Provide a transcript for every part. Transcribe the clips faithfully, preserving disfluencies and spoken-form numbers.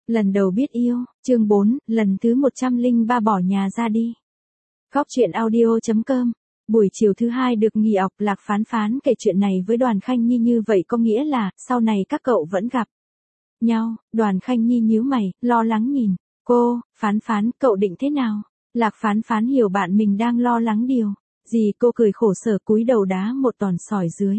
Lần đầu biết yêu, chương bốn, lần thứ một trăm lẻ ba bỏ nhà ra đi. Góc truyện audio chấm com. Buổi chiều thứ hai được nghỉ học, Lạc Phán Phán kể chuyện này với Đoàn Khanh Nhi, như vậy có nghĩa là sau này các cậu vẫn gặp nhau. Đoàn Khanh Nhi nhíu mày, lo lắng nhìn cô. Phán Phán, cậu định thế nào? Lạc Phán Phán hiểu bạn mình đang lo lắng điều gì, cô cười khổ sở cúi đầu đá một tòn sỏi dưới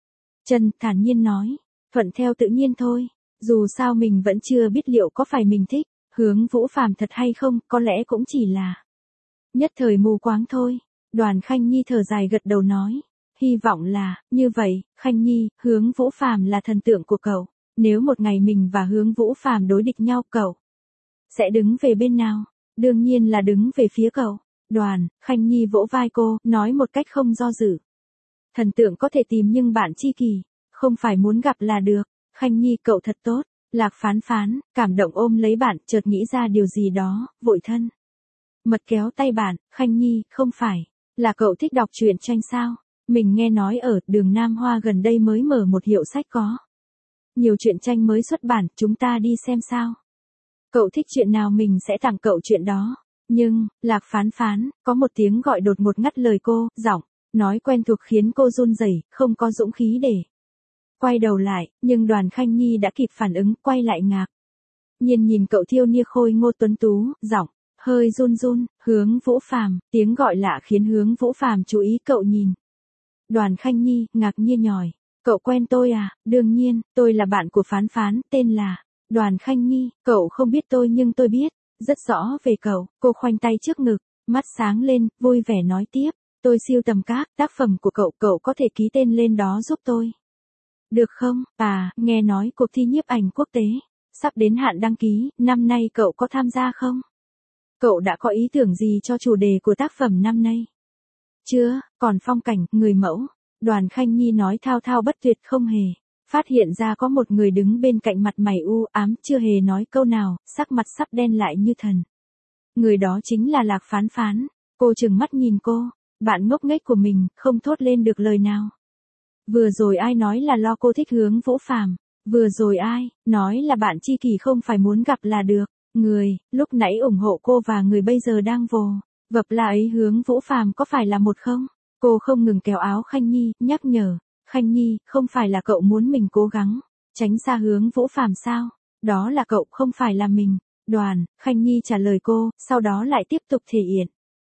chân, thản nhiên nói, thuận theo tự nhiên thôi. Dù sao mình vẫn chưa biết liệu có phải mình thích Hướng Vũ Phàm thật hay không, có lẽ cũng chỉ là nhất thời mù quáng thôi. Đoàn Khanh Nhi thở dài gật đầu nói, hy vọng là như vậy. Khanh Nhi, Hướng Vũ Phàm là thần tượng của cậu, nếu một ngày mình và Hướng Vũ Phàm đối địch nhau, cậu sẽ đứng về bên nào? Đương nhiên là đứng về phía cậu. Đoàn Khanh Nhi vỗ vai cô, nói một cách không do dự, thần tượng có thể tìm nhưng bạn tri kỷ không phải muốn gặp là được. Khanh Nhi, cậu thật tốt. Lạc Phán Phán cảm động ôm lấy bạn, chợt nghĩ ra điều gì đó, vội thân mật kéo tay bạn. Khanh Nhi, không phải là cậu thích đọc truyện tranh sao? Mình nghe nói ở đường Nam Hoa gần đây mới mở một hiệu sách có nhiều truyện tranh mới xuất bản, chúng ta đi xem sao? Cậu thích chuyện nào mình sẽ tặng cậu chuyện đó. Nhưng, Lạc Phán Phán, có một tiếng gọi đột ngột ngắt lời cô, giọng nói quen thuộc khiến cô run rẩy, không có dũng khí để quay đầu lại, nhưng Đoàn Khanh Nhi đã kịp phản ứng, quay lại ngạc nhiên nhìn cậu thiêu nia khôi ngô tuấn tú, giọng hơi run run, Hướng Vũ Phàm. Tiếng gọi lạ khiến Hướng Vũ Phàm chú ý, cậu nhìn Đoàn Khanh Nhi, ngạc nhiên nhòi, cậu quen tôi à? Đương nhiên, tôi là bạn của Phán Phán, tên là Đoàn Khanh Nhi. Cậu không biết tôi nhưng tôi biết rất rõ về cậu. Cô khoanh tay trước ngực, mắt sáng lên, vui vẻ nói tiếp, tôi siêu tầm các tác phẩm của cậu, cậu có thể ký tên lên đó giúp tôi được không? À, nghe nói cuộc thi nhiếp ảnh quốc tế sắp đến hạn đăng ký, năm nay cậu có tham gia không? Cậu đã có ý tưởng gì cho chủ đề của tác phẩm năm nay? Chưa, còn phong cảnh, người mẫu. Đoàn Khanh Nhi nói thao thao bất tuyệt, không hề phát hiện ra có một người đứng bên cạnh, mặt mày u ám, chưa hề nói câu nào, sắc mặt sắp đen lại như thần. Người đó chính là Lạc Phán Phán. Cô trừng mắt nhìn cô, bạn ngốc nghếch của mình, không thốt lên được lời nào. Vừa rồi ai nói là lo cô thích Hướng Vũ Phàm? Vừa rồi ai nói là bạn tri kỷ không phải muốn gặp là được? Người lúc nãy ủng hộ cô và người bây giờ đang vồ vập là ấy Hướng Vũ Phàm có phải là một không? Cô không ngừng kéo áo Khanh Nhi, nhắc nhở, Khanh Nhi, không phải là cậu muốn mình cố gắng tránh xa Hướng Vũ Phàm sao? Đó là cậu, không phải là mình. Đoàn Khanh Nhi trả lời cô, sau đó lại tiếp tục thể hiện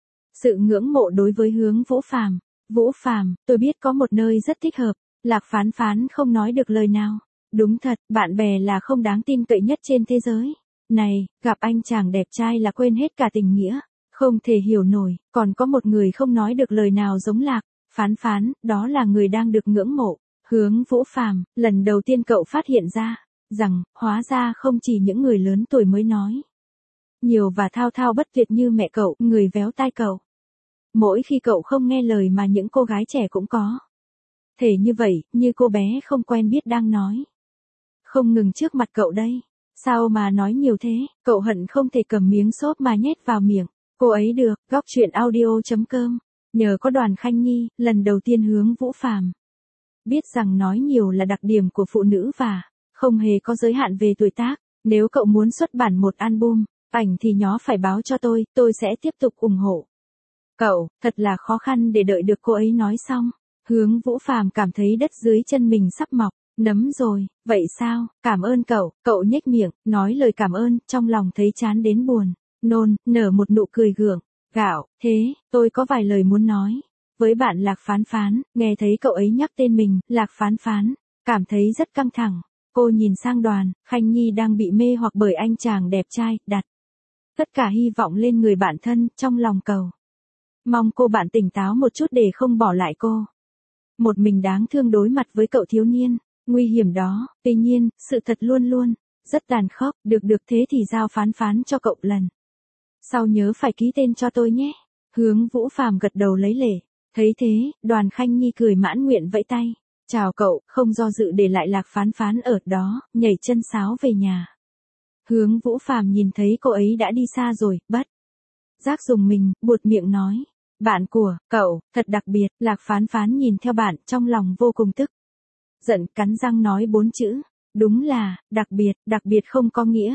sự ngưỡng mộ đối với Hướng Vũ Phàm. Vũ Phàm, tôi biết có một nơi rất thích hợp. Lạc Phán Phán không nói được lời nào. Đúng thật, bạn bè là không đáng tin cậy nhất trên thế giới này, gặp anh chàng đẹp trai là quên hết cả tình nghĩa, không thể hiểu nổi. Còn có một người không nói được lời nào giống Lạc Phán Phán, đó là người đang được ngưỡng mộ, Hướng Vũ Phàm. Lần đầu tiên cậu phát hiện ra rằng, hóa ra không chỉ những người lớn tuổi mới nói nhiều và thao thao bất tuyệt như mẹ cậu, người véo tai cậu mỗi khi cậu không nghe lời, mà những cô gái trẻ cũng có thể như vậy, như cô bé không quen biết đang nói không ngừng trước mặt cậu đây. Sao mà nói nhiều thế? Cậu hận không thể cầm miếng xốp mà nhét vào miệng cô ấy được. Góc truyện audio chấm com. Nhờ có Đoàn Khanh Nhi, lần đầu tiên Hướng Vũ Phàm biết rằng nói nhiều là đặc điểm của phụ nữ và không hề có giới hạn về tuổi tác. Nếu cậu muốn xuất bản một album ảnh thì nhó phải báo cho tôi, tôi sẽ tiếp tục ủng hộ cậu. Thật là khó khăn để đợi được cô ấy nói xong. Hướng Vũ Phàm cảm thấy đất dưới chân mình sắp mọc nấm rồi. Vậy sao? Cảm ơn cậu. Cậu nhếch miệng, nói lời cảm ơn, trong lòng thấy chán đến buồn nôn, nở một nụ cười gượng gạo. Thế, tôi có vài lời muốn nói với bạn Lạc Phán Phán. Nghe thấy cậu ấy nhắc tên mình, Lạc Phán Phán cảm thấy rất căng thẳng. Cô nhìn sang Đoàn Khanh Nhi đang bị mê hoặc bởi anh chàng đẹp trai, đặt tất cả hy vọng lên người bạn thân, trong lòng cầu mong cô bạn tỉnh táo một chút để không bỏ lại cô một mình đáng thương đối mặt với cậu thiếu niên nguy hiểm đó. Tuy nhiên, sự thật luôn luôn rất tàn khốc. Được được thế thì giao Phán Phán cho cậu, lần sau nhớ phải ký tên cho tôi nhé. Hướng Vũ Phàm gật đầu lấy lệ. Thấy thế, Đoàn Khanh Nhi cười mãn nguyện vẫy tay chào cậu, không do dự để lại Lạc Phán Phán ở đó, nhảy chân sáo về nhà. Hướng Vũ Phàm nhìn thấy cô ấy đã đi xa rồi, bất giác dùng mình, buột miệng nói, bạn của cậu thật đặc biệt. Lạc Phán Phán nhìn theo bạn, trong lòng vô cùng tức giận, cắn răng nói bốn chữ, đúng là đặc biệt. Đặc biệt không có nghĩa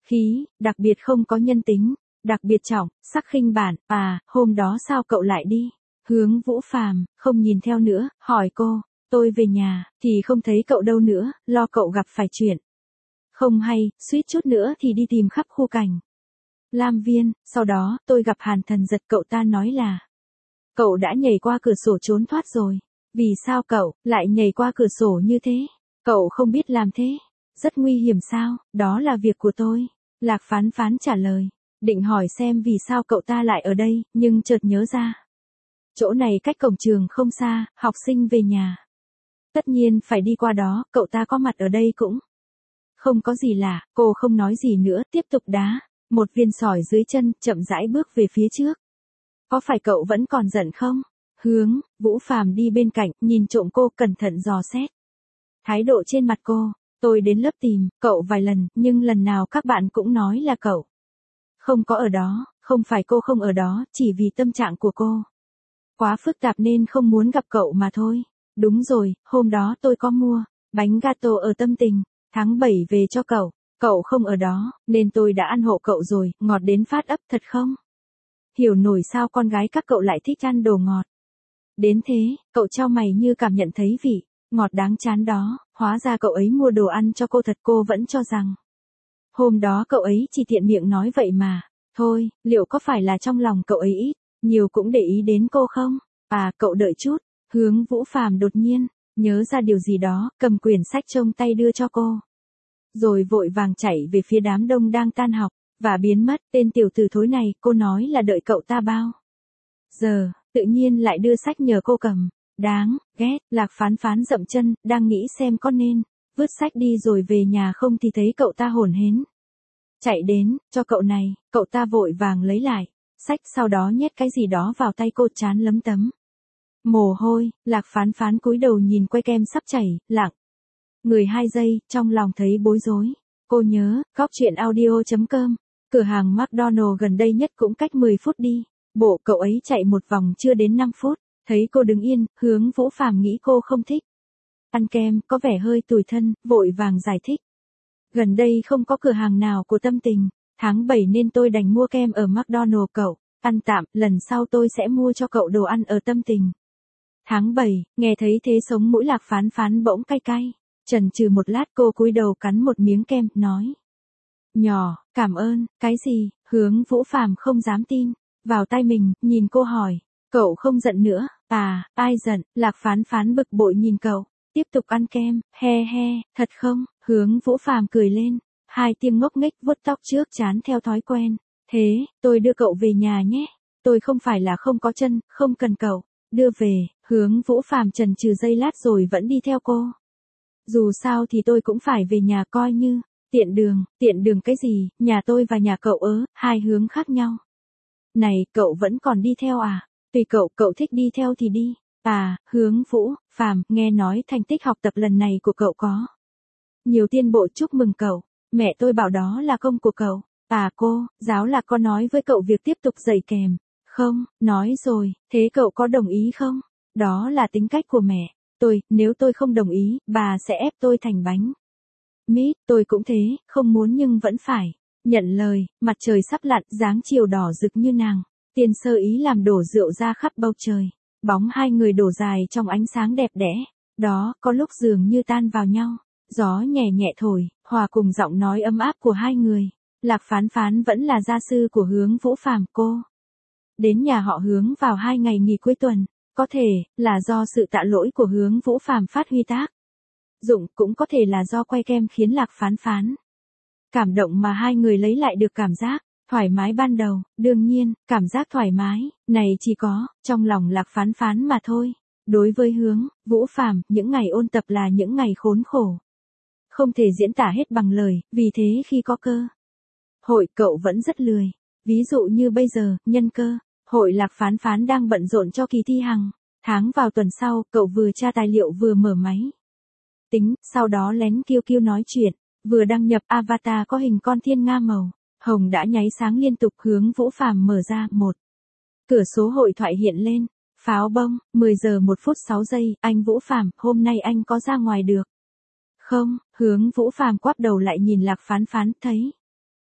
khí, đặc biệt không có nhân tính, đặc biệt trọng, sắc khinh bản, à, hôm đó sao cậu lại đi? Hướng Vũ Phàm không nhìn theo nữa, hỏi cô, tôi về nhà, thì không thấy cậu đâu nữa, lo cậu gặp phải chuyện. Không hay, suýt chút nữa thì đi tìm khắp khu cảnh. Lam Viên, sau đó, tôi gặp Hàn Thần Giật, cậu ta nói là cậu đã nhảy qua cửa sổ trốn thoát rồi. Vì sao cậu lại nhảy qua cửa sổ như thế? Cậu không biết làm thế? Rất nguy hiểm sao? Đó là việc của tôi. Lạc Phán Phán trả lời. Định hỏi xem vì sao cậu ta lại ở đây, nhưng chợt nhớ ra. Chỗ này cách cổng trường không xa, học sinh về nhà. Tất nhiên phải đi qua đó, cậu ta có mặt ở đây cũng không có gì lạ, cô không nói gì nữa, tiếp tục đá. Một viên sỏi dưới chân, chậm rãi bước về phía trước. Có phải cậu vẫn còn giận không? Hướng Vũ Phàm đi bên cạnh, nhìn trộm cô, cẩn thận dò xét. Thái độ trên mặt cô, tôi đến lớp tìm cậu vài lần, nhưng lần nào các bạn cũng nói là cậu không có ở đó, không phải cô không ở đó, chỉ vì tâm trạng của cô quá phức tạp nên không muốn gặp cậu mà thôi. Đúng rồi, hôm đó tôi có mua bánh gato ở Tâm Tình, tháng bảy về cho cậu, cậu không ở đó, nên tôi đã ăn hộ cậu rồi, ngọt đến phát ấp thật không? Hiểu nổi sao con gái các cậu lại thích ăn đồ ngọt. Đến thế, cậu chau mày như cảm nhận thấy vị ngọt đáng chán đó, hóa ra cậu ấy mua đồ ăn cho cô thật, cô vẫn cho rằng hôm đó cậu ấy chỉ tiện miệng nói vậy mà. Thôi, liệu có phải là trong lòng cậu ấy ít, nhiều cũng để ý đến cô không? À, cậu đợi chút. Hướng Vũ Phàm đột nhiên nhớ ra điều gì đó, cầm quyển sách trong tay đưa cho cô. Rồi vội vàng chạy về phía đám đông đang tan học, và biến mất. Tên tiểu tử thối này, cô nói là đợi cậu ta bao giờ, tự nhiên lại đưa sách nhờ cô cầm. Đáng ghét. Lạc Phán Phán dậm chân, đang nghĩ xem có nên vứt sách đi rồi về nhà không thì thấy cậu ta hổn hển chạy đến, cho cậu này. Cậu ta vội vàng lấy lại sách, sau đó nhét cái gì đó vào tay cô, chán lấm tấm mồ hôi. Lạc Phán Phán cúi đầu nhìn que kem sắp chảy, lặng người hai giây, trong lòng thấy bối rối. Cô nhớ, Cóc Truyện Audio chấm com, cửa hàng McDonald gần đây nhất cũng cách mười phút đi. Bộ cậu ấy chạy một vòng chưa đến năm phút. Thấy cô đứng yên, Hướng Vũ Phàm nghĩ cô không thích ăn kem, có vẻ hơi tủi thân, vội vàng giải thích. Gần đây không có cửa hàng nào của Tâm Tình, tháng bảy nên tôi đành mua kem ở McDonald cậu. Ăn tạm, lần sau tôi sẽ mua cho cậu đồ ăn ở Tâm Tình. Tháng bảy, nghe thấy thế sống mũi Lạc Phán Phán bỗng cay cay. Chần chừ một lát cô cúi đầu cắn một miếng kem, nói. Nhỏ, cảm ơn, cái gì? Hướng Vũ Phàm không dám tin vào tai mình, nhìn cô hỏi. Cậu không giận nữa? À, ai giận? Lạc Phán Phán bực bội nhìn cậu, tiếp tục ăn kem, he he, thật không? Hướng Vũ Phàm cười lên, hai tiếng ngốc nghếch vuốt tóc trước trán theo thói quen. Thế, tôi đưa cậu về nhà nhé. Tôi không phải là không có chân, không cần cậu đưa về. Hướng Vũ Phàm chần chừ giây lát rồi vẫn đi theo cô. Dù sao thì tôi cũng phải về nhà, coi như tiện đường. Tiện đường cái gì? Nhà tôi và nhà cậu ớ, hai hướng khác nhau. Này, cậu vẫn còn đi theo à? Tùy cậu, cậu thích đi theo thì đi. À, Hướng Vũ Phàm, nghe nói thành tích học tập lần này của cậu có nhiều tiến bộ, chúc mừng cậu. Mẹ tôi bảo đó là công của cậu. À cô, giáo là có nói với cậu việc tiếp tục dạy kèm. Không, nói rồi, thế cậu có đồng ý không? Đó là tính cách của mẹ tôi, nếu tôi không đồng ý, bà sẽ ép tôi thành bánh mít. Tôi cũng thế, không muốn nhưng vẫn phải nhận lời. Mặt trời sắp lặn, dáng chiều đỏ rực như nàng tiên sơ ý làm đổ rượu ra khắp bầu trời. Bóng hai người đổ dài trong ánh sáng đẹp đẽ. Đó, có lúc dường như tan vào nhau. Gió nhẹ nhẹ thổi, hòa cùng giọng nói ấm áp của hai người. Lạc Phán Phán vẫn là gia sư của Hướng Vũ Phàm. Cô đến nhà họ Hướng vào hai ngày nghỉ cuối tuần. Có thể là do sự tạ lỗi của Hướng Vũ Phàm phát huy tác dụng, cũng có thể là do que kem khiến Lạc Phán Phán cảm động mà hai người lấy lại được cảm giác thoải mái ban đầu. Đương nhiên, cảm giác thoải mái này chỉ có trong lòng Lạc Phán Phán mà thôi. Đối với Hướng Vũ Phàm, những ngày ôn tập là những ngày khốn khổ, không thể diễn tả hết bằng lời, vì thế khi có cơ hội cậu vẫn rất lười. Ví dụ như bây giờ, nhân cơ hội Lạc Phán Phán đang bận rộn cho kỳ thi hàng tháng vào tuần sau, cậu vừa tra tài liệu vừa mở máy tính, sau đó lén kiêu kiêu nói chuyện, vừa đăng nhập avatar có hình con thiên nga màu hồng đã nháy sáng liên tục. Hướng Vũ Phàm mở ra một cửa số hội thoại hiện lên. Pháo bông, mười giờ một phút sáu giây, anh Vũ Phàm, hôm nay anh có ra ngoài được không? Hướng Vũ Phàm quắp đầu lại nhìn Lạc Phán Phán, thấy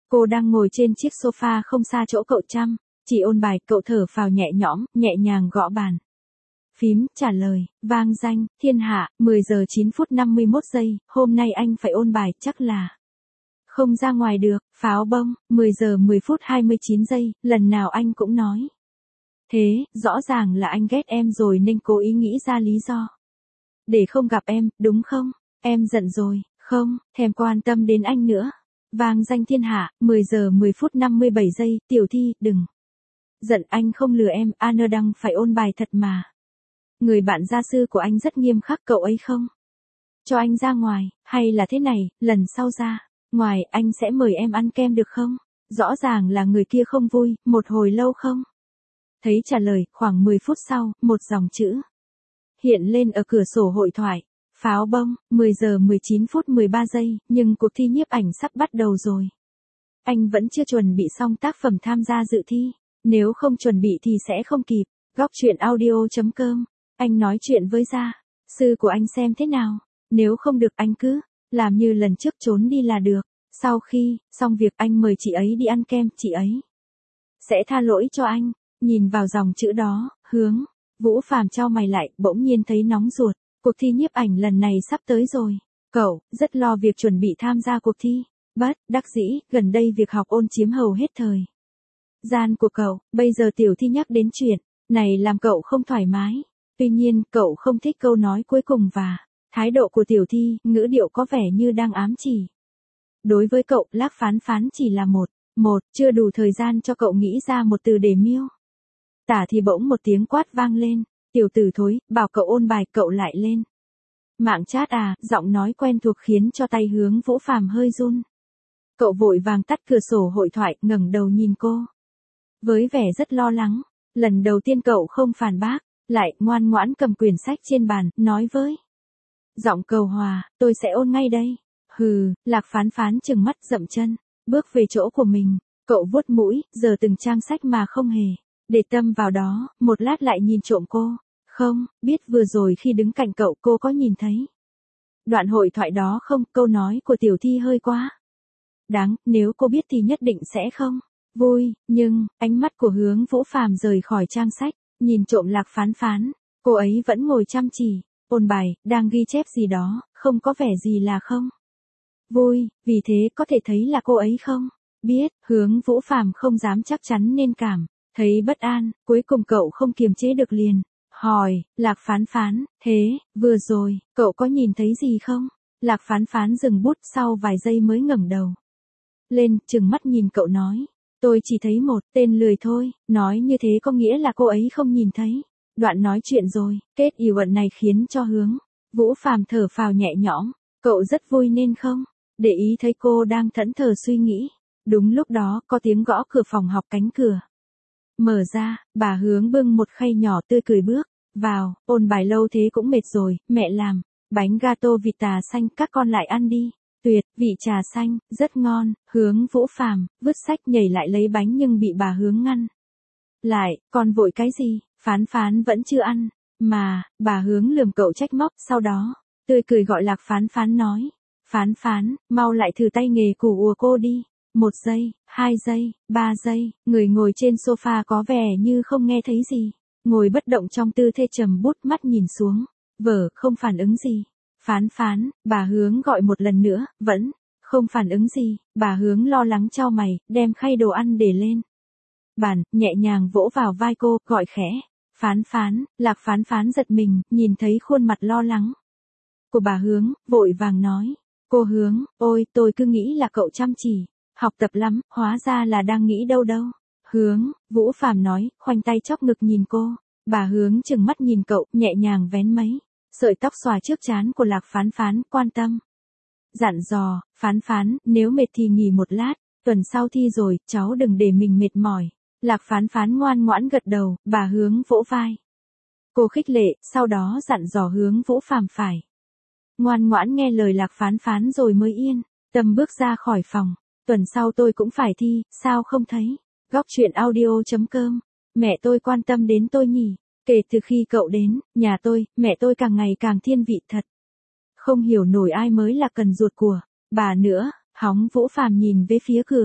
Cô đang ngồi trên chiếc sofa không xa chỗ cậu chăm, chỉ ôn bài, cậu thở phào nhẹ nhõm, nhẹ nhàng gõ bàn. Phím, trả lời, vang danh, thiên hạ, mười giờ chín phút năm mươi mốt giây, hôm nay anh phải ôn bài, chắc là không ra ngoài được, pháo bông, mười giờ mười phút hai mươi chín giây, lần nào anh cũng nói. Thế, rõ ràng là anh ghét em rồi nên cố ý nghĩ ra lý do. Để không gặp em, đúng không? Em giận rồi, không, thèm quan tâm đến anh nữa. Vang danh thiên hạ, mười giờ mười phút năm mươi bảy giây, Tiểu Thi, đừng giận, anh không lừa em, Anna đang phải ôn bài thật mà. Người bạn gia sư của anh rất nghiêm khắc, cậu ấy không cho anh ra ngoài, hay là thế này, lần sau ra ngoài anh sẽ mời em ăn kem được không? Rõ ràng là người kia không vui, một hồi lâu không thấy trả lời, khoảng mười phút sau, một dòng chữ hiện lên ở cửa sổ hội thoại. Pháo bông, mười giờ mười chín phút mười ba giây, nhưng cuộc thi nhiếp ảnh sắp bắt đầu rồi. Anh vẫn chưa chuẩn bị xong tác phẩm tham gia dự thi, nếu không chuẩn bị thì sẽ không kịp. Góc truyện audio chấm com, anh nói chuyện với gia sư của anh xem thế nào, nếu không được anh cứ làm như lần trước trốn đi là được. Sau khi xong việc anh mời chị ấy đi ăn kem, chị ấy sẽ tha lỗi cho anh. Nhìn vào dòng chữ đó, Hướng Vũ Phàm chau mày lại, bỗng nhiên thấy nóng ruột. Cuộc thi nhiếp ảnh lần này sắp tới rồi. Cậu rất lo việc chuẩn bị tham gia cuộc thi. Bất đắc dĩ, gần đây việc học ôn chiếm hầu hết thời gian của cậu. Bây giờ Tiểu Thi nhắc đến chuyện này làm cậu không thoải mái. Tuy nhiên, cậu không thích câu nói cuối cùng và thái độ của Tiểu Thi, ngữ điệu có vẻ như đang ám chỉ. Đối với cậu, Lác Phán Phán chỉ là một, một, chưa đủ thời gian cho cậu nghĩ ra một từ để miêu tả thì bỗng một tiếng quát vang lên. Tiểu tử thối, bảo cậu ôn bài, cậu lại lên mạng chat à? Giọng nói quen thuộc khiến cho tay Hướng Vũ Phàm hơi run. Cậu vội vàng tắt cửa sổ hội thoại, ngẩng đầu nhìn cô với vẻ rất lo lắng. Lần đầu tiên cậu không phản bác, lại ngoan ngoãn cầm quyển sách trên bàn, nói với giọng cầu hòa, tôi sẽ ôn ngay đây. Hừ, Lạc Phán Phán trừng mắt dậm chân, bước về chỗ của mình. Cậu vuốt mũi, giờ từng trang sách mà không hề để tâm vào đó, một lát lại nhìn trộm cô. Không, biết vừa rồi khi đứng cạnh cậu cô có nhìn thấy đoạn hội thoại đó không? Câu nói của Tiểu Thi hơi quá đáng, nếu cô biết thì nhất định sẽ không vui, nhưng ánh mắt của Hướng Vũ Phàm rời khỏi trang sách, nhìn trộm Lạc Phán Phán. Cô ấy vẫn ngồi chăm chỉ ôn bài, đang ghi chép gì đó, không có vẻ gì là không vui, vì thế có thể thấy là cô ấy không biết. Hướng Vũ Phàm không dám chắc chắn nên cảm thấy bất an, cuối cùng cậu không kiềm chế được liền hỏi, Lạc Phán Phán, thế, vừa rồi, cậu có nhìn thấy gì không? Lạc Phán Phán dừng bút sau vài giây mới ngẩng đầu lên, trừng mắt nhìn cậu nói, tôi chỉ thấy một tên lười thôi. Nói như thế có nghĩa là cô ấy không nhìn thấy đoạn nói chuyện rồi. Kết ỉ ẩn này khiến cho Hướng Vũ Phàm thở phào nhẹ nhõm. Cậu rất vui nên không để ý thấy cô đang thẫn thờ suy nghĩ. Đúng lúc đó, có tiếng gõ cửa phòng học, cánh cửa mở ra, bà Hướng bưng một khay nhỏ tươi cười bước vào. Ôn bài lâu thế cũng mệt rồi, mẹ làm bánh gato vịt tà xanh, các con lại ăn đi. Tuyệt, vị trà xanh, rất ngon. Hướng Vũ Phàm vứt sách nhảy lại lấy bánh nhưng bị bà Hướng ngăn lại. Con vội cái gì, Phán Phán vẫn chưa ăn mà. Bà Hướng lườm cậu trách móc, sau đó tươi cười gọi Lạc Phán Phán nói, Phán Phán, mau lại thử tay nghề của ùa cô đi. Một giây, hai giây, ba giây, người ngồi trên sofa có vẻ như không nghe thấy gì, ngồi bất động trong tư thế trầm bút, mắt nhìn xuống vở, không phản ứng gì. Phán Phán, bà Hướng gọi một lần nữa, vẫn không phản ứng gì. Bà Hướng lo lắng chau mày, đem khay đồ ăn để lên bàn, nhẹ nhàng vỗ vào vai cô, gọi khẽ, Phán Phán. Lạc Phán Phán giật mình, nhìn thấy khuôn mặt lo lắng của bà Hướng, vội vàng nói, cô Hướng, ôi, tôi cứ nghĩ là cậu chăm chỉ học tập lắm, hóa ra là đang nghĩ đâu đâu. Hướng Vũ Phàm nói, khoanh tay chóp ngực nhìn cô. Bà Hướng trừng mắt nhìn cậu, nhẹ nhàng vén mấy sợi tóc xòa trước trán của Lạc Phán Phán, quan tâm dặn dò, Phán Phán, nếu mệt thì nghỉ một lát, tuần sau thi rồi, cháu đừng để mình mệt mỏi. Lạc Phán Phán ngoan ngoãn gật đầu. Bà Hướng vỗ vai cô khích lệ, sau đó dặn dò Hướng Vũ Phàm phải ngoan ngoãn nghe lời Lạc Phán Phán rồi mới yên tâm bước ra khỏi phòng. Tuần sau tôi cũng phải thi, sao không thấy? Góc truyện audio chấm com, mẹ tôi quan tâm đến tôi nhỉ? Kể từ khi cậu đến nhà tôi, mẹ tôi càng ngày càng thiên vị thật. Không hiểu nổi ai mới là cần ruột của bà nữa. Hóng Vũ Phàm nhìn về phía cửa.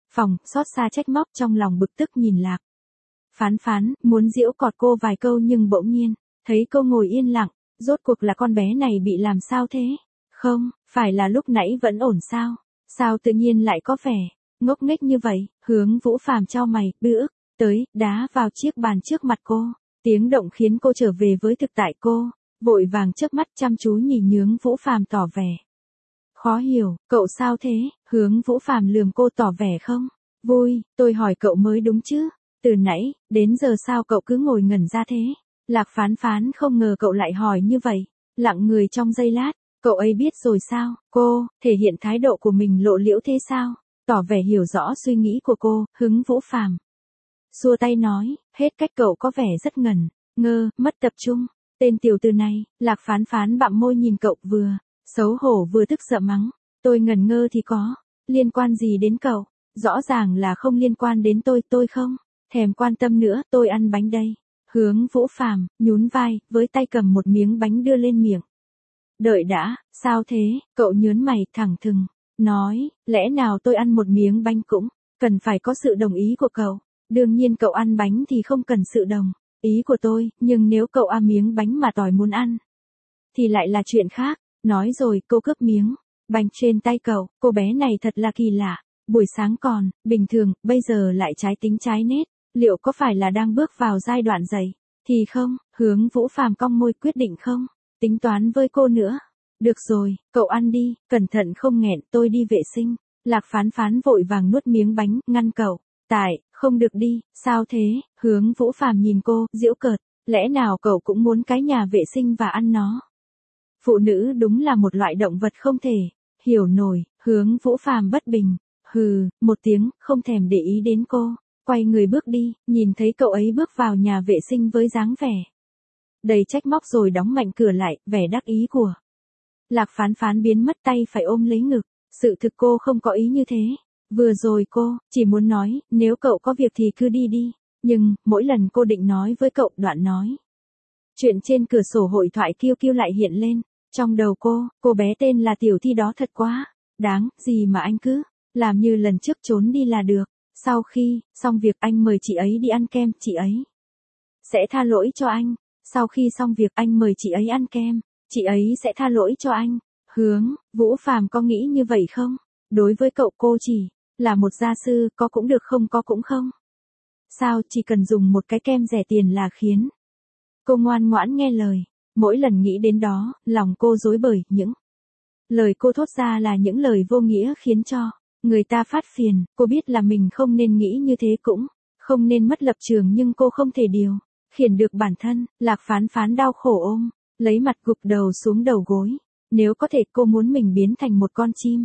phòng, xót xa trách móc trong lòng bực tức nhìn Lạc Phán Phán, muốn giễu cọt cô vài câu nhưng bỗng nhiên, thấy cô ngồi yên lặng, rốt cuộc là con bé này bị làm sao thế? Không, phải là lúc nãy vẫn ổn sao? Sao tự nhiên lại có vẻ ngốc nghếch như vậy? Hướng Vũ Phàm chau mày, bữa tới, đá vào chiếc bàn trước mặt cô. Tiếng động khiến cô trở về với thực tại cô, vội vàng chớp mắt chăm chú nhìn Hướng Vũ Phàm tỏ vẻ khó hiểu, cậu sao thế? Hướng Vũ Phàm lườm cô tỏ vẻ không vui, tôi hỏi cậu mới đúng chứ, từ nãy đến giờ sao cậu cứ ngồi ngẩn ra thế? Lạc Phán Phán không ngờ cậu lại hỏi như vậy, lặng người trong giây lát, cậu ấy biết rồi sao? Cô thể hiện thái độ của mình lộ liễu thế sao? Tỏ vẻ hiểu rõ suy nghĩ của cô. Hướng Vũ Phàm xua tay nói, hết cách, cậu có vẻ rất ngẩn ngơ, mất tập trung. Tên tiểu tử này. Lạc Phán Phán bặm môi nhìn cậu, vừa xấu hổ vừa tức giận mắng, tôi ngẩn ngơ thì có liên quan gì đến cậu? Rõ ràng là không liên quan đến tôi, tôi không thèm quan tâm nữa, tôi ăn bánh đây. Hướng Vũ Phàm nhún vai, với tay cầm một miếng bánh đưa lên miệng. Đợi đã, sao thế? Cậu nhớn mày, thẳng thừng nói, lẽ nào tôi ăn một miếng bánh cũng cần phải có sự đồng ý của cậu? Đương nhiên cậu ăn bánh thì không cần sự đồng ý của tôi, nhưng nếu cậu ăn miếng bánh mà tỏi muốn ăn thì lại là chuyện khác. Nói rồi cô cướp miếng bánh trên tay cậu. Cô bé này thật là kỳ lạ, buổi sáng còn bình thường, bây giờ lại trái tính trái nết, liệu có phải là đang bước vào giai đoạn dậy thì không? Hướng Vũ Phàm cong môi, quyết định không tính toán với cô nữa. Được rồi, cậu ăn đi, cẩn thận không nghẹn, tôi đi vệ sinh. Lạc Phán Phán vội vàng nuốt miếng bánh, ngăn cậu. Tại, không được đi, sao thế? Hướng Vũ Phàm nhìn cô, giễu cợt, lẽ nào cậu cũng muốn cái nhà vệ sinh và ăn nó? Phụ nữ đúng là một loại động vật không thể hiểu nổi. Hướng Vũ Phàm bất bình, hừ, một tiếng, không thèm để ý đến cô, quay người bước đi. Nhìn thấy cậu ấy bước vào nhà vệ sinh với dáng vẻ đầy trách móc rồi đóng mạnh cửa lại, vẻ đắc ý của Lạc Phán Phán biến mất, tay phải ôm lấy ngực. Sự thực cô không có ý như thế. Vừa rồi cô chỉ muốn nói, nếu cậu có việc thì cứ đi đi. Nhưng, mỗi lần cô định nói với cậu, đoạn nói chuyện trên cửa sổ hội thoại kiêu kiêu lại hiện lên. Trong đầu cô, cô bé tên là Tiểu Thi đó thật quá đáng, gì mà anh cứ làm như lần trước trốn đi là được. Sau khi xong việc anh mời chị ấy đi ăn kem, chị ấy sẽ tha lỗi cho anh. Sau khi xong việc anh mời chị ấy ăn kem, chị ấy sẽ tha lỗi cho anh. Hướng Vũ Phàm có nghĩ như vậy không? Đối với cậu, cô chỉ là một gia sư, có cũng được, không có cũng không sao, chỉ cần dùng một cái kem rẻ tiền là khiến cô ngoan ngoãn nghe lời. Mỗi lần nghĩ đến đó, lòng cô rối bời, những lời cô thốt ra là những lời vô nghĩa khiến cho người ta phát phiền. Cô biết là mình không nên nghĩ như thế, cũng không nên mất lập trường, nhưng cô không thể điều khiển được bản thân. Lạc Phán Phán đau khổ ôm lấy mặt, gục đầu xuống đầu gối. Nếu có thể, cô muốn mình biến thành một con chim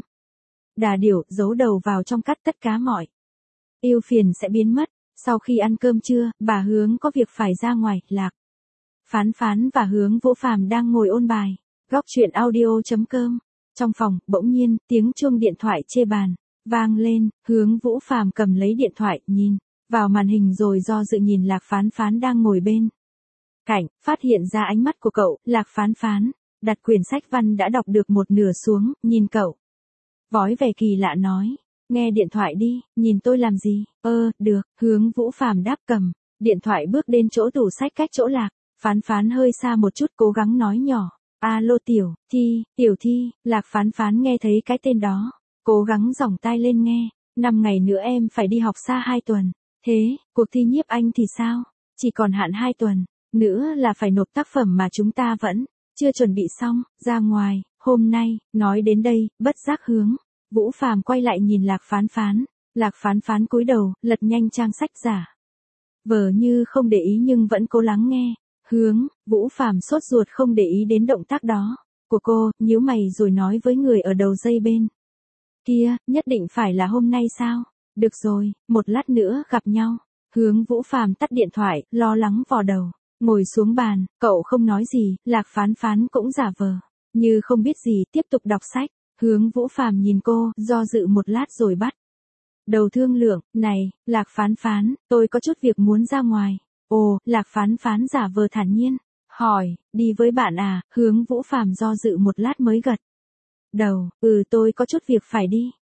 đà điểu, giấu đầu vào trong cát, tất cả mọi ưu phiền sẽ biến mất. Sau khi ăn cơm trưa, bà Hướng có việc phải ra ngoài. Lạc Phán Phán và Hướng Vũ Phàm đang ngồi ôn bài. Góc truyện audio chấm com. Trong phòng, bỗng nhiên, tiếng chuông điện thoại chê bàn vang lên. Hướng Vũ Phàm cầm lấy điện thoại, nhìn vào màn hình rồi do dự nhìn Lạc Phán Phán đang ngồi bên cạnh, phát hiện ra ánh mắt của cậu. Lạc Phán Phán đặt quyển sách văn đã đọc được một nửa xuống, nhìn cậu vói vẻ kỳ lạ nói, nghe điện thoại đi, nhìn tôi làm gì? Ơ, được. Hướng Vũ Phàm đáp, cầm điện thoại bước đến chỗ tủ sách cách chỗ Lạc Phán Phán hơi xa một chút, cố gắng nói nhỏ, alo Tiểu Thi, Tiểu Thi. Lạc Phán Phán nghe thấy cái tên đó, cố gắng giỏng tai lên nghe. Năm ngày nữa em phải đi học xa hai tuần. Thế, cuộc thi nhiếp ảnh thì sao? Chỉ còn hạn hai tuần nữa là phải nộp tác phẩm mà chúng ta vẫn chưa chuẩn bị xong, ra ngoài. Hôm nay, nói đến đây, bất giác Hướng Vũ Phàm quay lại nhìn Lạc Phán Phán. Lạc Phán Phán cúi đầu, lật nhanh trang sách, giả vờ như không để ý nhưng vẫn cố lắng nghe. Hướng Vũ Phàm sốt ruột không để ý đến động tác đó của cô, nhíu mày rồi nói với người ở đầu dây bên kia, nhất định phải là hôm nay sao? Được rồi, một lát nữa gặp nhau. Hướng Vũ Phàm tắt điện thoại, lo lắng vò đầu, ngồi xuống bàn. Cậu không nói gì. Lạc Phán Phán cũng giả vờ như không biết gì, tiếp tục đọc sách. Hướng Vũ Phàm nhìn cô, do dự một lát rồi bắt đầu thương lượng, này, Lạc Phán Phán, tôi có chút việc muốn ra ngoài. Ồ, Lạc Phán Phán giả vờ thản nhiên hỏi, đi với bạn à? Hướng Vũ Phàm do dự một lát mới gật đầu, ừ, tôi có chút việc phải đi.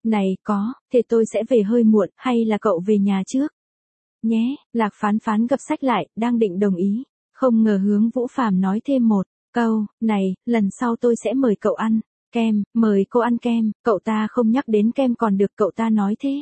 Này có, thế tôi sẽ về hơi muộn, hay là cậu về nhà trước? Nhé, Lạc Phán Phán gập sách lại, đang định đồng ý. Không ngờ Hướng Vũ Phàm nói thêm một câu, này, lần sau tôi sẽ mời cậu ăn kem, mời cô ăn kem, cậu ta không nhắc đến kem còn được cậu ta nói thế.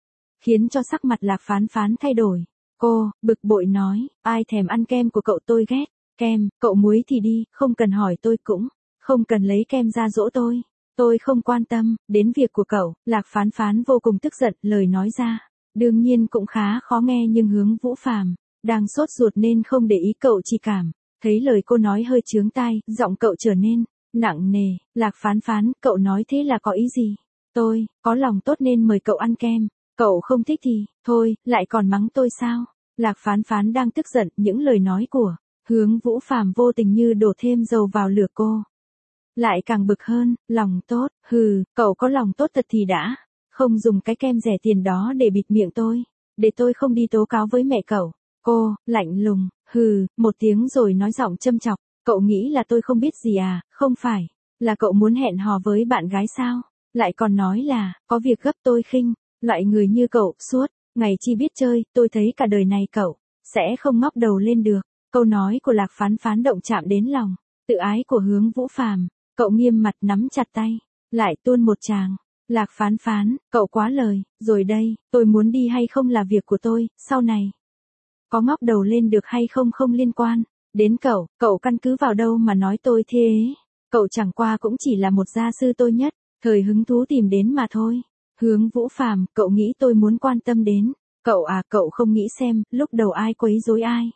Khiến cho sắc mặt Lạc Phán Phán thay đổi. Cô, bực bội nói, ai thèm ăn kem của cậu tôi ghét. Kem, cậu muối thì đi, không cần hỏi tôi cũng, không cần lấy kem ra dỗ tôi. Tôi không quan tâm đến việc của cậu. Lạc Phán Phán vô cùng tức giận, lời nói ra đương nhiên cũng khá khó nghe, nhưng Hướng Vũ Phàm đang sốt ruột nên không để ý, cậu chỉ cảm thấy lời cô nói hơi chướng tai, giọng cậu trở nên nặng nề. Lạc Phán Phán, cậu nói thế là có ý gì? Tôi có lòng tốt nên mời cậu ăn kem, cậu không thích thì thôi, lại còn mắng tôi sao? Lạc Phán Phán đang tức giận, những lời nói của Hướng Vũ Phàm vô tình như đổ thêm dầu vào lửa cô. Lại càng bực hơn, lòng tốt, hừ, cậu có lòng tốt thật thì đã không dùng cái kem rẻ tiền đó để bịt miệng tôi, để tôi không đi tố cáo với mẹ cậu. Cô, lạnh lùng, hừ, một tiếng rồi nói giọng châm chọc, cậu nghĩ là tôi không biết gì à, không phải, là cậu muốn hẹn hò với bạn gái sao, lại còn nói là, có việc gấp. Tôi khinh loại người như cậu, suốt ngày chỉ biết chơi, tôi thấy cả đời này cậu sẽ không ngóc đầu lên được. Câu nói của Lạc Phán Phán động chạm đến lòng tự ái của Hướng Vũ Phàm, cậu nghiêm mặt nắm chặt tay, lại tuôn một tràng. Lạc Phán Phán, cậu quá lời, rồi đây, tôi muốn đi hay không là việc của tôi, sau này có ngóc đầu lên được hay không không liên quan đến cậu, cậu căn cứ vào đâu mà nói tôi thế ấy? Cậu chẳng qua cũng chỉ là một gia sư tôi nhất thời hứng thú tìm đến mà thôi. Hướng Vũ Phàm, cậu nghĩ tôi muốn quan tâm đến cậu à? Cậu không nghĩ xem lúc đầu ai quấy rối ai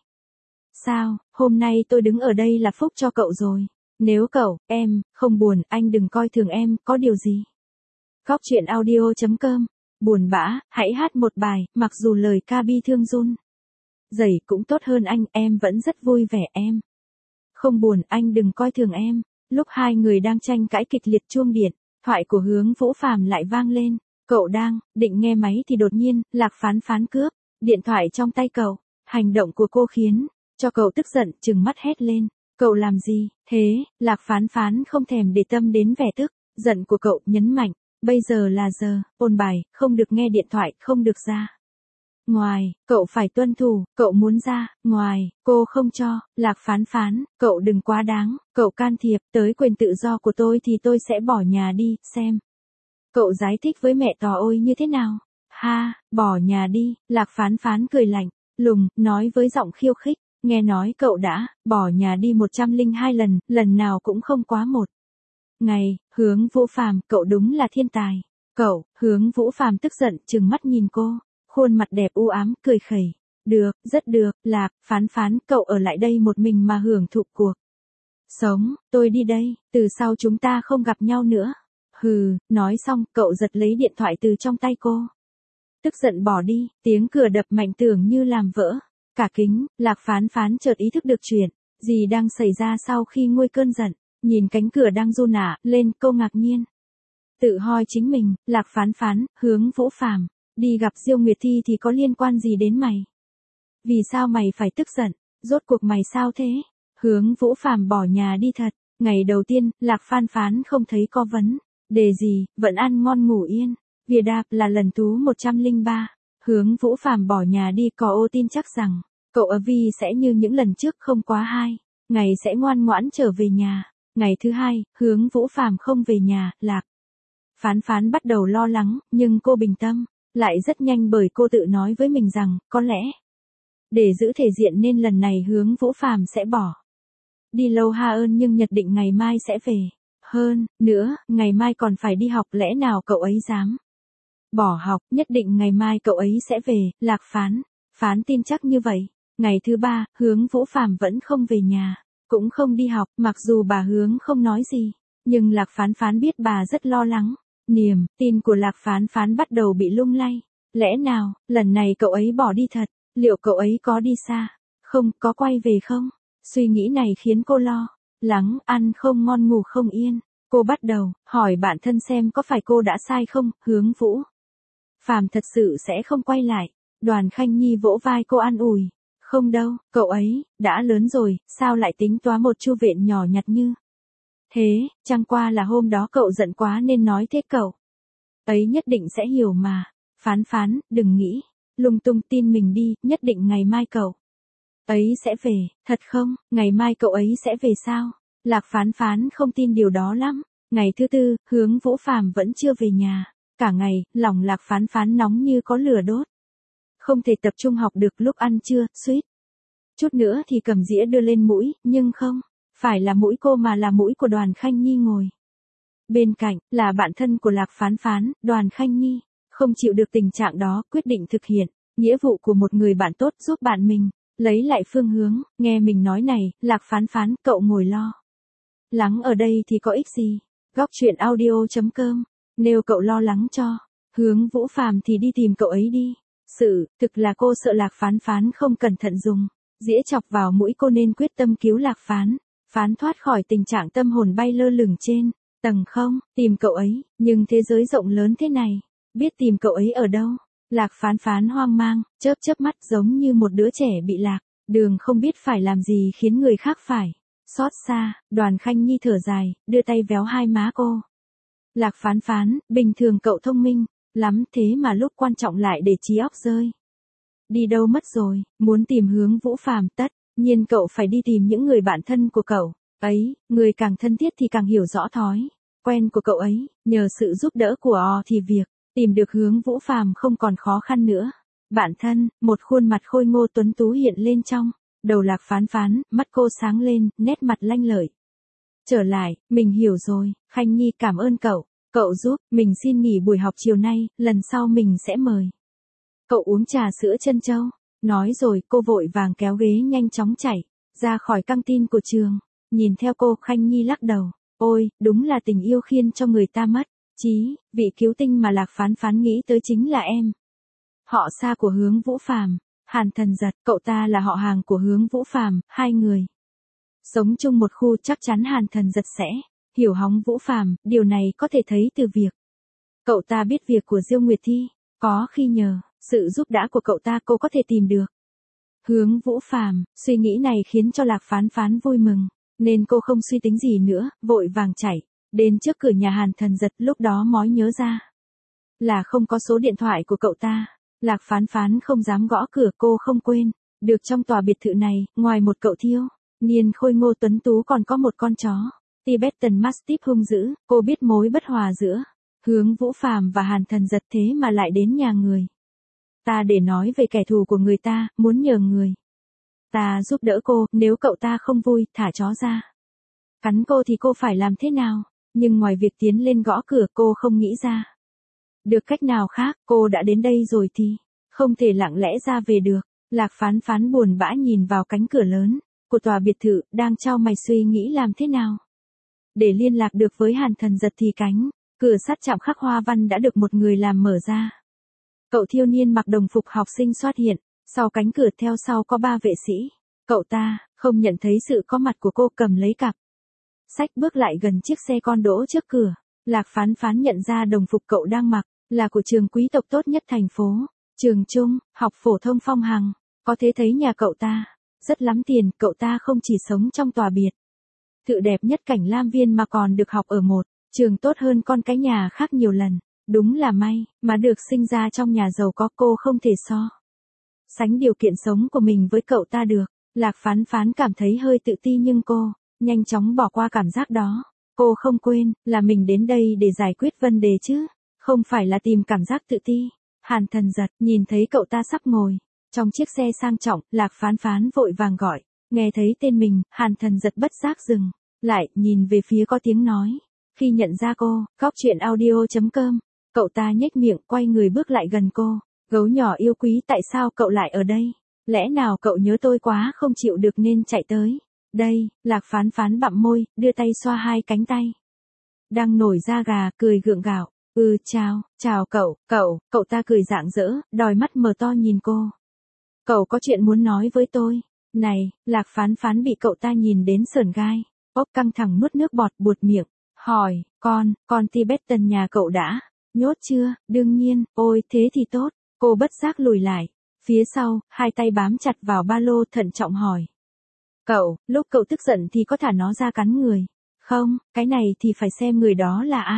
sao? Hôm nay tôi đứng ở đây là phúc cho cậu rồi. Nếu cậu, em, không buồn, anh đừng coi thường em, có điều gì? Góc truyện audio chấm com. Buồn bã, hãy hát một bài, mặc dù lời ca bi thương run rẩy cũng tốt hơn anh, em vẫn rất vui vẻ em. Không buồn, anh đừng coi thường em. Lúc hai người đang tranh cãi kịch liệt, chuông điện thoại của Hướng Vũ Phàm lại vang lên. Cậu đang định nghe máy thì đột nhiên, Lạc Phán Phán cướp điện thoại trong tay cậu. Hành động của cô khiến cho cậu tức giận, trừng mắt hét lên. Cậu làm gì thế? Lạc Phán Phán không thèm để tâm đến vẻ tức giận của cậu, nhấn mạnh. Bây giờ là giờ ôn bài, không được nghe điện thoại, không được ra ngoài, cậu phải tuân thủ, cậu muốn ra ngoài, cô không cho. Lạc Phán Phán, cậu đừng quá đáng, cậu can thiệp tới quyền tự do của tôi thì tôi sẽ bỏ nhà đi, xem cậu giải thích với mẹ tò ôi như thế nào. Ha, bỏ nhà đi. Lạc Phán Phán cười lạnh lùng, nói với giọng khiêu khích, nghe nói cậu đã bỏ nhà đi một trăm linh hai lần, lần nào cũng không quá một ngày. Hướng Vũ Phàm, cậu đúng là thiên tài. Cậu, Hướng Vũ Phàm tức giận, trừng mắt nhìn cô, khuôn mặt đẹp u ám, cười khẩy. Được, rất được, Lạc Phán Phán, cậu ở lại đây một mình mà hưởng thụ cuộc sống, tôi đi đây, từ sau chúng ta không gặp nhau nữa. Hừ, nói xong, cậu giật lấy điện thoại từ trong tay cô, tức giận bỏ đi. Tiếng cửa đập mạnh tưởng như làm vỡ cả kính. Lạc Phán Phán chợt ý thức được chuyện gì đang xảy ra sau khi nguôi cơn giận. Nhìn cánh cửa đang run ả lên, cô ngạc nhiên tự hỏi chính mình. Lạc Phán Phán, Hướng Vũ Phàm đi gặp Diêu Nguyệt Thi thì có liên quan gì đến mày? Vì sao mày phải tức giận? Rốt cuộc mày sao thế? Hướng Vũ Phàm bỏ nhà đi thật. Ngày đầu tiên, Lạc Phán Phán không thấy có vấn đề gì, vẫn ăn ngon ngủ yên. Vỉa đạp là lần thứ một trăm linh ba. Hướng Vũ Phàm bỏ nhà đi, có ô tin chắc rằng cậu ở Vi sẽ như những lần trước, không quá hai ngày sẽ ngoan ngoãn trở về nhà. Ngày thứ hai, Hướng Vũ Phàm không về nhà, Lạc Phán Phán bắt đầu lo lắng, nhưng cô bình tâm lại rất nhanh, bởi cô tự nói với mình rằng, có lẽ để giữ thể diện nên lần này Hướng Vũ Phàm sẽ bỏ đi lâu hơn, nhưng nhất định ngày mai sẽ về. Hơn nữa, ngày mai còn phải đi học, lẽ nào cậu ấy dám bỏ học? Nhất định ngày mai cậu ấy sẽ về. Lạc Phán Phán tin chắc như vậy. Ngày thứ ba, Hướng Vũ Phàm vẫn không về nhà, cũng không đi học. Mặc dù bà Hướng không nói gì, nhưng Lạc Phán Phán biết bà rất lo lắng. Niềm tin của Lạc Phán Phán bắt đầu bị lung lay. Lẽ nào, lần này cậu ấy bỏ đi thật? Liệu cậu ấy có đi xa không, có quay về không? Suy nghĩ này khiến cô lo lắng, ăn không ngon ngủ không yên. Cô bắt đầu hỏi bản thân xem có phải cô đã sai không. Hướng Vũ Phàm thật sự sẽ không quay lại. Đoàn Khanh Nhi vỗ vai cô an ủi. Không đâu, cậu ấy đã lớn rồi, sao lại tính toán một chu vện nhỏ nhặt như thế? Chẳng qua là hôm đó cậu giận quá nên nói thế. Cậu Ấy nhất định sẽ hiểu mà. Phán phán, đừng nghĩ. Lung tung, tin mình đi, nhất định ngày mai cậu ấy sẽ về. Thật không, ngày mai cậu ấy sẽ về sao? Lạc Phán Phán không tin điều đó lắm. Ngày thứ tư, Hướng Vũ Phàm vẫn chưa về nhà. Cả ngày, lòng Lạc Phán Phán nóng như có lửa đốt. Không thể tập trung học được lúc ăn trưa, suýt chút nữa thì cầm dĩa đưa lên mũi, nhưng không, phải là mũi cô mà là mũi của Đoàn Khanh Nhi ngồi bên cạnh, là bạn thân của Lạc Phán Phán. Đoàn Khanh Nhi không chịu được tình trạng đó, quyết định thực hiện nghĩa vụ của một người bạn tốt giúp bạn mình lấy lại phương hướng. Nghe mình nói này, Lạc Phán Phán, cậu ngồi lo lắng ở đây thì có ích gì? Góc truyện audio chấm com. Nếu cậu lo lắng cho Hướng Vũ Phàm thì đi tìm cậu ấy đi. Sự thực là cô sợ Lạc Phán Phán không cẩn thận dùng dĩa chọc vào mũi cô nên quyết tâm cứu Lạc Phán Phán thoát khỏi tình trạng tâm hồn bay lơ lửng trên tầng không. Tìm cậu ấy, nhưng thế giới rộng lớn thế này, biết tìm cậu ấy ở đâu? Lạc Phán Phán hoang mang, chớp chớp mắt giống như một đứa trẻ bị lạc đường, không biết phải làm gì khiến người khác phải xót xa. Đoàn Khanh Nhi thở dài, đưa tay véo hai má cô. Lạc Phán Phán, bình thường cậu thông minh lắm, thế mà lúc quan trọng lại để trí óc rơi đi đâu mất rồi. Muốn tìm Hướng Vũ Phàm, tất nhiên cậu phải đi tìm những người bạn thân của cậu ấy. Người càng thân thiết thì càng hiểu rõ thói quen của cậu ấy. Nhờ sự giúp đỡ của O thì việc tìm được Hướng Vũ Phàm không còn khó khăn nữa. Bạn thân, một khuôn mặt khôi ngô tuấn tú hiện lên trong đầu Lạc Phán Phán, mắt cô sáng lên, nét mặt lanh lợi. Trở lại, mình hiểu rồi, Khanh Nhi cảm ơn cậu. Cậu giúp, mình xin nghỉ buổi học chiều nay, lần sau mình sẽ mời cậu uống trà sữa trân châu. Nói rồi, cô vội vàng kéo ghế nhanh chóng chạy ra khỏi căng tin của trường. Nhìn theo cô, Khanh Nhi lắc đầu. Ôi, đúng là tình yêu khiến cho người ta mất trí. Vị cứu tinh mà Lạc Phán Phán nghĩ tới chính là em họ xa của Hướng Vũ Phàm, Hàn Thần Giật. Cậu ta là họ hàng của Hướng Vũ Phàm, hai người sống chung một khu, chắc chắn Hàn Thần Giật sẽ hiểu Hóng Vũ Phàm. Điều này có thể thấy từ việc cậu ta biết việc của Diêu Nguyệt Thi. Có khi nhờ sự giúp đỡ của cậu ta, cô có thể tìm được Hướng Vũ Phàm. Suy nghĩ này khiến cho Lạc Phán Phán vui mừng, nên cô không suy tính gì nữa, vội vàng chạy đến trước cửa nhà Hàn Thần Giật. Lúc đó mới nhớ ra là không có số điện thoại của cậu ta. Lạc Phán Phán không dám gõ cửa, cô không quên được trong tòa biệt thự này, ngoài một cậu thiếu niên khôi ngô tuấn tú còn có một con chó Tibetan Mastiff hung dữ. Cô biết mối bất hòa giữa Hướng Vũ Phàm và Hàn Thần Giật, thế mà lại đến nhà người ta để nói về kẻ thù của người ta, muốn nhờ người ta giúp đỡ cô. Nếu cậu ta không vui, thả chó ra cắn cô thì cô phải làm thế nào? Nhưng ngoài việc tiến lên gõ cửa, cô không nghĩ ra được cách nào khác. Cô đã đến đây rồi thì không thể lặng lẽ ra về được. Lạc Phán Phán buồn bã nhìn vào cánh cửa lớn của tòa biệt thự, đang chau mày suy nghĩ làm thế nào để liên lạc được với Hàn Thần Giật thì cánh cửa sắt chạm khắc hoa văn đã được một người làm mở ra. Cậu thiếu niên mặc đồng phục học sinh xuất hiện sau cánh cửa, theo sau có ba vệ sĩ. Cậu ta không nhận thấy sự có mặt của cô, cầm lấy cặp sách bước lại gần chiếc xe con đỗ trước cửa. Lạc Phán Phán nhận ra đồng phục cậu đang mặc là của trường quý tộc tốt nhất thành phố, trường Trung học phổ thông Phong Hằng. Có thể thấy nhà cậu ta rất lắm tiền. Cậu ta không chỉ sống trong tòa biệt thự đẹp nhất cảnh Lam Viên mà còn được học ở một trường tốt hơn con cái nhà khác nhiều lần. Đúng là may mà được sinh ra trong nhà giàu có. Cô không thể so sánh điều kiện sống của mình với cậu ta được. Lạc Phán Phán cảm thấy hơi tự ti, nhưng cô nhanh chóng bỏ qua cảm giác đó. Cô không quên là mình đến đây để giải quyết vấn đề chứ không phải là tìm cảm giác tự ti. Hàn Thần Giật nhìn thấy cậu ta sắp ngồi trong chiếc xe sang trọng, Lạc Phán Phán vội vàng gọi. Nghe thấy tên mình, Hàn Thần Giật bất giác dừng lại, nhìn về phía có tiếng nói. Khi nhận ra cô, góc truyện audio chấm com, cậu ta nhếch miệng, quay người bước lại gần cô. Gấu nhỏ yêu quý, tại sao cậu lại ở đây? Lẽ nào cậu nhớ tôi quá không chịu được nên chạy tới đây? Lạc Phán Phán bặm môi, đưa tay xoa hai cánh tay đang nổi da gà, cười gượng gạo. Ừ, chào, chào cậu, cậu. Cậu ta cười rạng rỡ, đôi mắt mở to nhìn cô. Cậu có chuyện muốn nói với tôi. Này, Lạc Phán Phán bị cậu ta nhìn đến sởn gai ốc, căng thẳng nuốt nước bọt, buột miệng hỏi. Con, con Tibetan nhà cậu đã nhốt chưa? Đương nhiên. Ôi, thế thì tốt. Cô bất giác lùi lại phía sau, hai tay bám chặt vào ba lô, thận trọng hỏi. Cậu, lúc cậu tức giận thì có thả nó ra cắn người không? Cái này thì phải xem người đó là ai.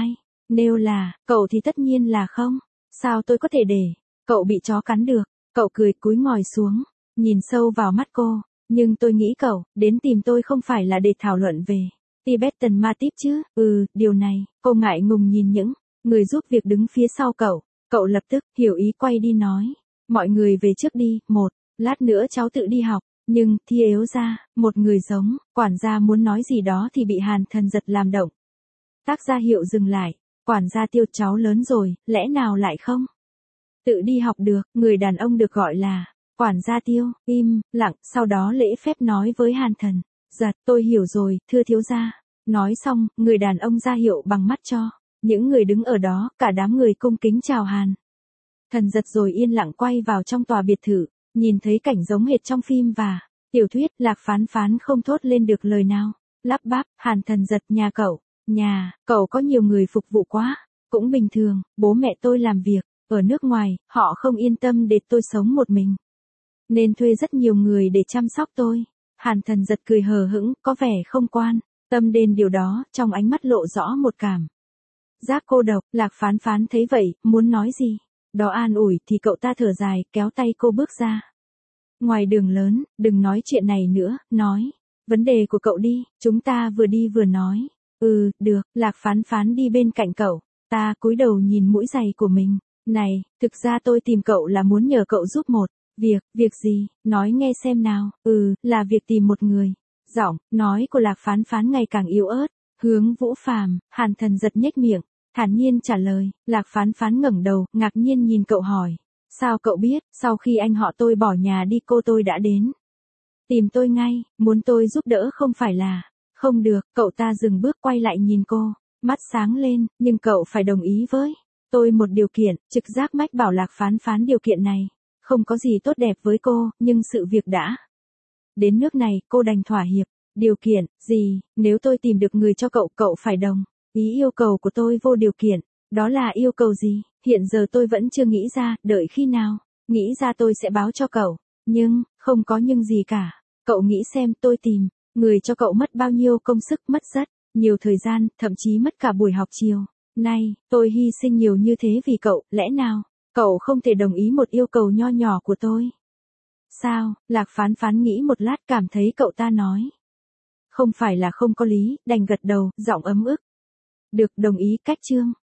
Nếu là, cậu thì tất nhiên là không. Sao tôi có thể để cậu bị chó cắn được? Cậu cười cúi ngồi xuống, nhìn sâu vào mắt cô. Nhưng tôi nghĩ cậu, đến tìm tôi không phải là để thảo luận về Tibetan ma tiếp chứ. Ừ, điều này, cô ngại ngùng nhìn những người giúp việc đứng phía sau cậu. Cậu lập tức hiểu ý quay đi nói. Mọi người về trước đi, một, lát nữa cháu tự đi học. Nhưng, thi yếu ra, một người giống, quản gia muốn nói gì đó thì bị Hàn Thần Giật làm động. Tác gia hiệu dừng lại, quản gia Tiêu, cháu lớn rồi, lẽ nào lại không tự đi học được? Người đàn ông được gọi là quản gia Tiêu, im lặng, sau đó lễ phép nói với Hàn Thần Giật, tôi hiểu rồi, thưa thiếu gia. Nói xong, người đàn ông ra hiệu bằng mắt cho những người đứng ở đó, cả đám người cung kính chào Hàn Thần Giật rồi yên lặng quay vào trong tòa biệt thự. Nhìn thấy cảnh giống hệt trong phim và tiểu thuyết, Lạc Phán Phán không thốt lên được lời nào. Lắp bắp, Hàn Thần Giật, nhà cậu, nhà, cậu có nhiều người phục vụ quá. Cũng bình thường, bố mẹ tôi làm việc ở nước ngoài, họ không yên tâm để tôi sống một mình, nên thuê rất nhiều người để chăm sóc tôi. Hàn Thần Giật cười hờ hững, có vẻ không quan tâm đến điều đó, trong ánh mắt lộ rõ một cảm giác cô độc. Lạc Phán Phán thấy vậy, muốn nói gì đó an ủi thì cậu ta thở dài, kéo tay cô bước ra ngoài đường lớn. Đừng nói chuyện này nữa, nói vấn đề của cậu đi, chúng ta vừa đi vừa nói. Ừ, được. Lạc Phán Phán đi bên cạnh cậu ta, cúi đầu nhìn mũi giày của mình. Này, thực ra tôi tìm cậu là muốn nhờ cậu giúp một việc. Việc gì? Nói nghe xem nào. Ừ, là việc tìm một người. Giọng nói của Lạc Phán Phán ngày càng yếu ớt. Hướng Vũ Phàm. Hàn Thần Giật nhếch miệng, thản nhiên trả lời. Lạc Phán Phán ngẩng đầu, ngạc nhiên nhìn cậu hỏi. Sao cậu biết? Sau khi anh họ tôi bỏ nhà đi, cô tôi đã đến tìm tôi ngay, muốn tôi giúp đỡ không phải là? Không được. Cậu ta dừng bước quay lại nhìn cô, mắt sáng lên. Nhưng cậu phải đồng ý với tôi một điều kiện. Trực giác mách bảo Lạc Phán Phán điều kiện này không có gì tốt đẹp với cô, nhưng sự việc đã đến nước này, cô đành thỏa hiệp. Điều kiện gì? Nếu tôi tìm được người cho cậu, cậu phải đồng ý yêu cầu của tôi vô điều kiện. Đó là yêu cầu gì? Hiện giờ tôi vẫn chưa nghĩ ra, đợi khi nào nghĩ ra tôi sẽ báo cho cậu. Nhưng, không có nhưng gì cả. Cậu nghĩ xem, tôi tìm người cho cậu mất bao nhiêu công sức, mất rất nhiều thời gian, thậm chí mất cả buổi học chiều nay. Tôi hy sinh nhiều như thế vì cậu, lẽ nào cậu không thể đồng ý một yêu cầu nho nhỏ của tôi? Sao? Lạc Phán Phán nghĩ một lát, cảm thấy cậu ta nói không phải là không có lý, đành gật đầu, giọng ấm ức. Được, đồng ý. Cách chương